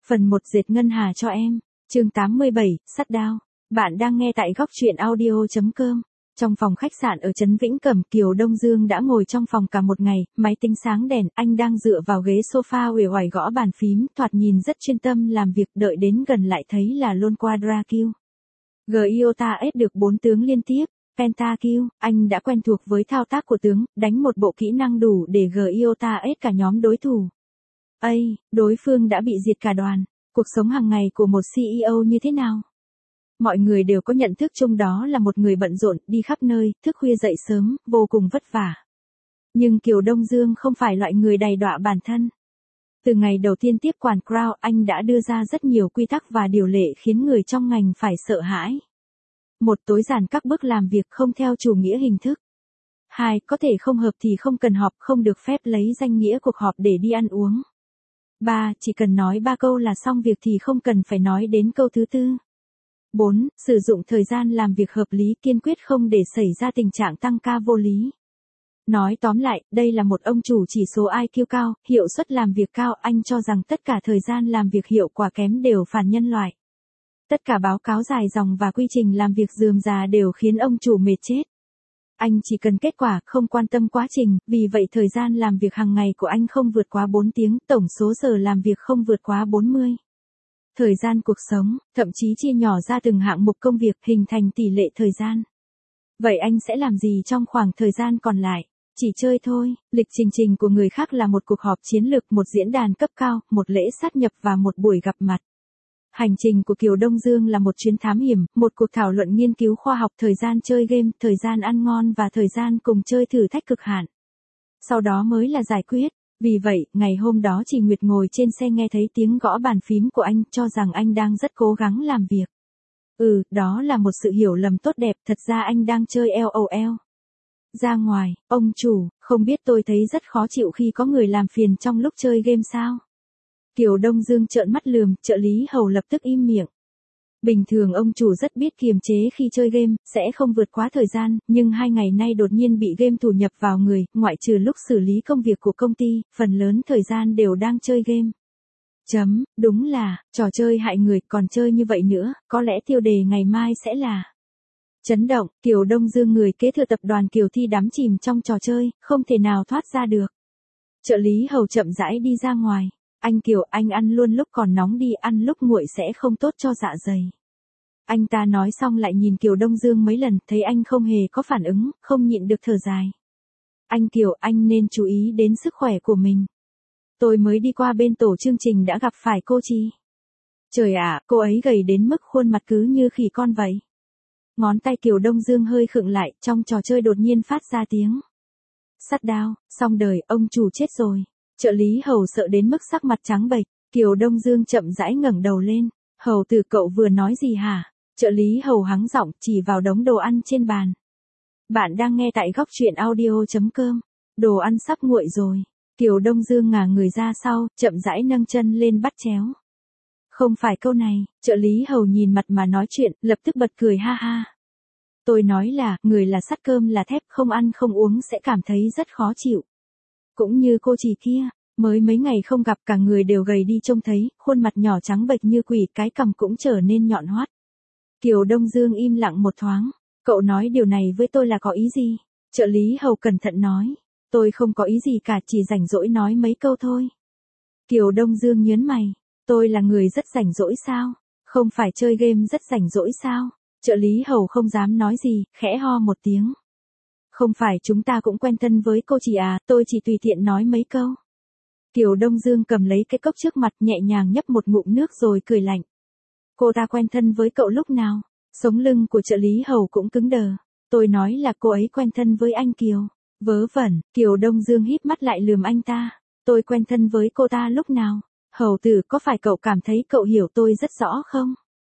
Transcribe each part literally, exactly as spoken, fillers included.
Phần một dệt ngân hà cho em. Chương tám mươi bảy, sắt đao. Bạn đang nghe tại góc truyện audio chấm com. Trong phòng khách sạn ở Trấn Vĩnh Cẩm, Kiều Đông Dương đã ngồi trong phòng cả một ngày, máy tính sáng đèn, anh đang dựa vào ghế sofa uể oải gõ bàn phím, thoạt nhìn rất chuyên tâm làm việc, đợi đến gần lại thấy là luôn Quadrakill. Gyota S được bốn tướng liên tiếp. Pentakill, anh đã quen thuộc với thao tác của tướng, đánh một bộ kỹ năng đủ để Gyota S cả nhóm đối thủ. Ây, đối phương đã bị diệt cả đoàn. Cuộc sống hàng ngày của một xê e ô như thế nào? Mọi người đều có nhận thức chung đó là một người bận rộn, đi khắp nơi, thức khuya dậy sớm, vô cùng vất vả. Nhưng Kiều Đông Dương không phải loại người đầy đọa bản thân. Từ ngày đầu tiên tiếp quản Crown, anh đã đưa ra rất nhiều quy tắc và điều lệ khiến người trong ngành phải sợ hãi. Một, tối giản các bước làm việc không theo chủ nghĩa hình thức. Hai, có thể không hợp thì không cần họp, không được phép lấy danh nghĩa cuộc họp để đi ăn uống. Ba, chỉ cần nói ba câu là xong việc thì không cần phải nói đến câu thứ tư. Bốn, sử dụng thời gian làm việc hợp lý, kiên quyết không để xảy ra tình trạng tăng ca vô lý. Nói tóm lại, đây là một ông chủ chỉ số i kiu cao, hiệu suất làm việc cao, anh cho rằng tất cả thời gian làm việc hiệu quả kém đều phản nhân loại. Tất cả báo cáo dài dòng và quy trình làm việc rườm rà đều khiến ông chủ mệt chết. Anh chỉ cần kết quả, không quan tâm quá trình, vì vậy thời gian làm việc hàng ngày của anh không vượt quá bốn tiếng, tổng số giờ làm việc không vượt quá bốn mươi. Thời gian cuộc sống, thậm chí chia nhỏ ra từng hạng mục công việc hình thành tỷ lệ thời gian. Vậy anh sẽ làm gì trong khoảng thời gian còn lại? Chỉ chơi thôi. Lịch trình trình của người khác là một cuộc họp chiến lược, một diễn đàn cấp cao, một lễ sát nhập và một buổi gặp mặt. Hành trình của Kiều Đông Dương là một chuyến thám hiểm, một cuộc thảo luận nghiên cứu khoa học, thời gian chơi game, thời gian ăn ngon và thời gian cùng chơi thử thách cực hạn. Sau đó mới là giải quyết. Vì vậy, ngày hôm đó chị Nguyệt ngồi trên xe nghe thấy tiếng gõ bàn phím của anh, cho rằng anh đang rất cố gắng làm việc. Ừ, đó là một sự hiểu lầm tốt đẹp, thật ra anh đang chơi LOL. Ra ngoài, ông chủ, không biết tôi thấy rất khó chịu khi có người làm phiền trong lúc chơi game sao? Kiều Đông Dương trợn mắt lườm, trợ lý hầu lập tức im miệng. Bình thường ông chủ rất biết kiềm chế khi chơi game, sẽ không vượt quá thời gian, nhưng hai ngày nay đột nhiên bị game thủ nhập vào người, ngoại trừ lúc xử lý công việc của công ty, phần lớn thời gian đều đang chơi game. Chấm, đúng là, trò chơi hại người, còn chơi như vậy nữa, có lẽ tiêu đề ngày mai sẽ là chấn động. Kiều Đông Dương, người kế thừa tập đoàn Kiều Thi, đắm chìm trong trò chơi, không thể nào thoát ra được. Trợ lý hầu chậm rãi đi ra ngoài. Anh Kiều, anh ăn luôn lúc còn nóng đi, ăn lúc nguội sẽ không tốt cho dạ dày. Anh ta nói xong lại nhìn Kiều Đông Dương mấy lần, thấy anh không hề có phản ứng, không nhịn được thở dài. Anh Kiều, anh nên chú ý đến sức khỏe của mình. Tôi mới đi qua bên tổ chương trình đã gặp phải cô Chi. Trời ạ, cô ấy gầy đến mức khuôn mặt cứ như khỉ con vậy. Ngón tay Kiều Đông Dương hơi khựng lại, trong trò chơi đột nhiên phát ra tiếng sắt đao, xong đời, ông chủ chết rồi. Trợ lý hầu sợ đến mức sắc mặt trắng bệch. Kiều Đông Dương chậm rãi ngẩng đầu lên. Hầu tử, cậu vừa nói gì hả? Trợ lý hầu hắng giọng chỉ vào đống đồ ăn trên bàn. Bạn đang nghe tại góc truyện audio chấm com. Đồ ăn sắp nguội rồi. Kiều Đông Dương ngả người ra sau, chậm rãi nâng chân lên bắt chéo. Không phải câu này. Trợ lý hầu nhìn mặt mà nói chuyện, lập tức bật cười ha ha. Tôi nói là, người là sắt cơm là thép, không ăn không uống sẽ cảm thấy rất khó chịu. Cũng như cô Chỉ kia, mới mấy ngày không gặp, cả người đều gầy đi trông thấy, khuôn mặt nhỏ trắng bệch như quỷ, cái cằm cũng trở nên nhọn hoắt. Kiều Đông Dương im lặng một thoáng. Cậu nói điều này với tôi là có ý gì? Trợ lý hầu cẩn thận nói. Tôi không có ý gì cả, chỉ rảnh rỗi nói mấy câu thôi. Kiều Đông Dương nhớn mày. Tôi là người rất rảnh rỗi sao? Không phải chơi game rất rảnh rỗi sao? Trợ lý hầu không dám nói gì, khẽ ho một tiếng. Không phải chúng ta cũng quen thân với cô Chỉ à, tôi chỉ tùy tiện nói mấy câu. Kiều Đông Dương cầm lấy cái cốc trước mặt, nhẹ nhàng nhấp một ngụm nước rồi cười lạnh. Cô ta quen thân với cậu lúc nào? Sống lưng của trợ lý hầu cũng cứng đờ. Tôi nói là cô ấy quen thân với anh Kiều. Vớ vẩn, Kiều Đông Dương híp mắt lại lườm anh ta. Tôi quen thân với cô ta lúc nào? Hầu tử, có phải cậu cảm thấy cậu hiểu tôi rất rõ không?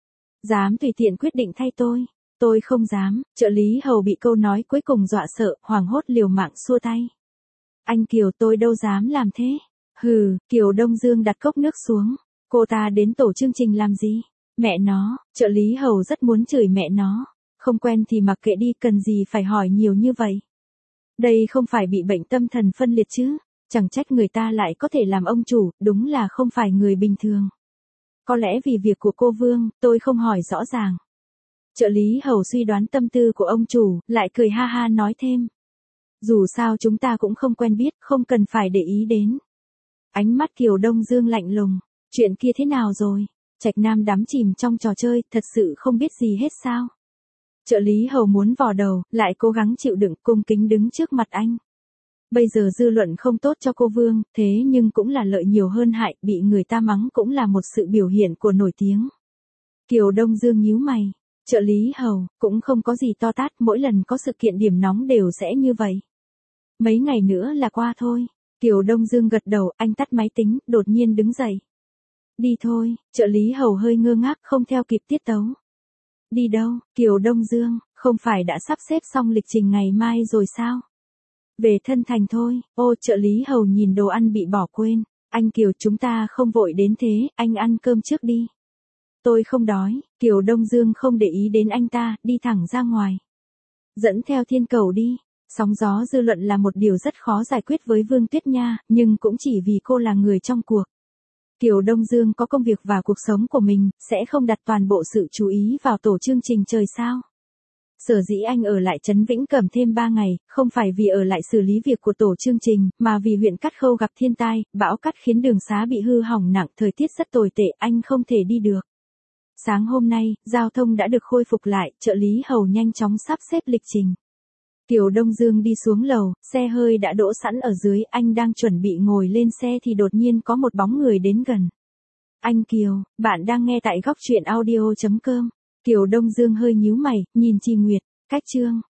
Dám tùy tiện quyết định thay tôi? Tôi không dám. Trợ lý hầu bị câu nói cuối cùng dọa sợ, hoảng hốt liều mạng xua tay. Anh Kiều, tôi đâu dám làm thế. Hừ, Kiều Đông Dương đặt cốc nước xuống. Cô ta đến tổ chương trình làm gì? Mẹ nó, trợ lý hầu rất muốn chửi mẹ nó. Không quen thì mặc kệ đi, cần gì phải hỏi nhiều như vậy. Đây không phải bị bệnh tâm thần phân liệt chứ? Chẳng trách người ta lại có thể làm ông chủ, đúng là không phải người bình thường. Có lẽ vì việc của cô Vương, tôi không hỏi rõ ràng. Trợ lý hầu suy đoán tâm tư của ông chủ, lại cười ha ha nói thêm. Dù sao chúng ta cũng không quen biết, không cần phải để ý đến. Ánh mắt Kiều Đông Dương lạnh lùng. Chuyện kia thế nào rồi? Trạch Nam đắm chìm trong trò chơi, thật sự không biết gì hết sao? Trợ lý hầu muốn vò đầu, lại cố gắng chịu đựng, cung kính đứng trước mặt anh. Bây giờ dư luận không tốt cho cô Vương, thế nhưng cũng là lợi nhiều hơn hại, bị người ta mắng cũng là một sự biểu hiện của nổi tiếng. Kiều Đông Dương nhíu mày. Trợ lý hầu, cũng không có gì to tát, mỗi lần có sự kiện điểm nóng đều sẽ như vậy. Mấy ngày nữa là qua thôi. Kiều Đông Dương gật đầu, anh tắt máy tính, đột nhiên đứng dậy. Đi thôi, trợ lý hầu hơi ngơ ngác, không theo kịp tiết tấu. Đi đâu, Kiều Đông Dương, không phải đã sắp xếp xong lịch trình ngày mai rồi sao? Về Thân Thành thôi. Ô, trợ lý hầu nhìn đồ ăn bị bỏ quên. Anh Kiều, chúng ta không vội đến thế, anh ăn cơm trước đi. Tôi không đói. Kiều Đông Dương không để ý đến anh ta, đi thẳng ra ngoài. Dẫn theo Thiên Cầu đi. Sóng gió dư luận là một điều rất khó giải quyết với Vương Tuyết Nha, nhưng cũng chỉ vì cô là người trong cuộc. Kiều Đông Dương có công việc và cuộc sống của mình, sẽ không đặt toàn bộ sự chú ý vào tổ chương trình trời sao. Sở dĩ anh ở lại Trấn Vĩnh Cẩm thêm ba ngày, không phải vì ở lại xử lý việc của tổ chương trình, mà vì huyện Cát Khâu gặp thiên tai, bão cát khiến đường xá bị hư hỏng nặng, thời tiết rất tồi tệ, anh không thể đi được. Sáng hôm nay, giao thông đã được khôi phục lại, trợ lý hầu nhanh chóng sắp xếp lịch trình. Kiều Đông Dương đi xuống lầu, xe hơi đã đỗ sẵn ở dưới, anh đang chuẩn bị ngồi lên xe thì đột nhiên có một bóng người đến gần. Anh Kiều, bạn đang nghe tại góc truyện audio chấm com. Kiều Đông Dương hơi nhíu mày, nhìn Trì Nguyệt, cách chương.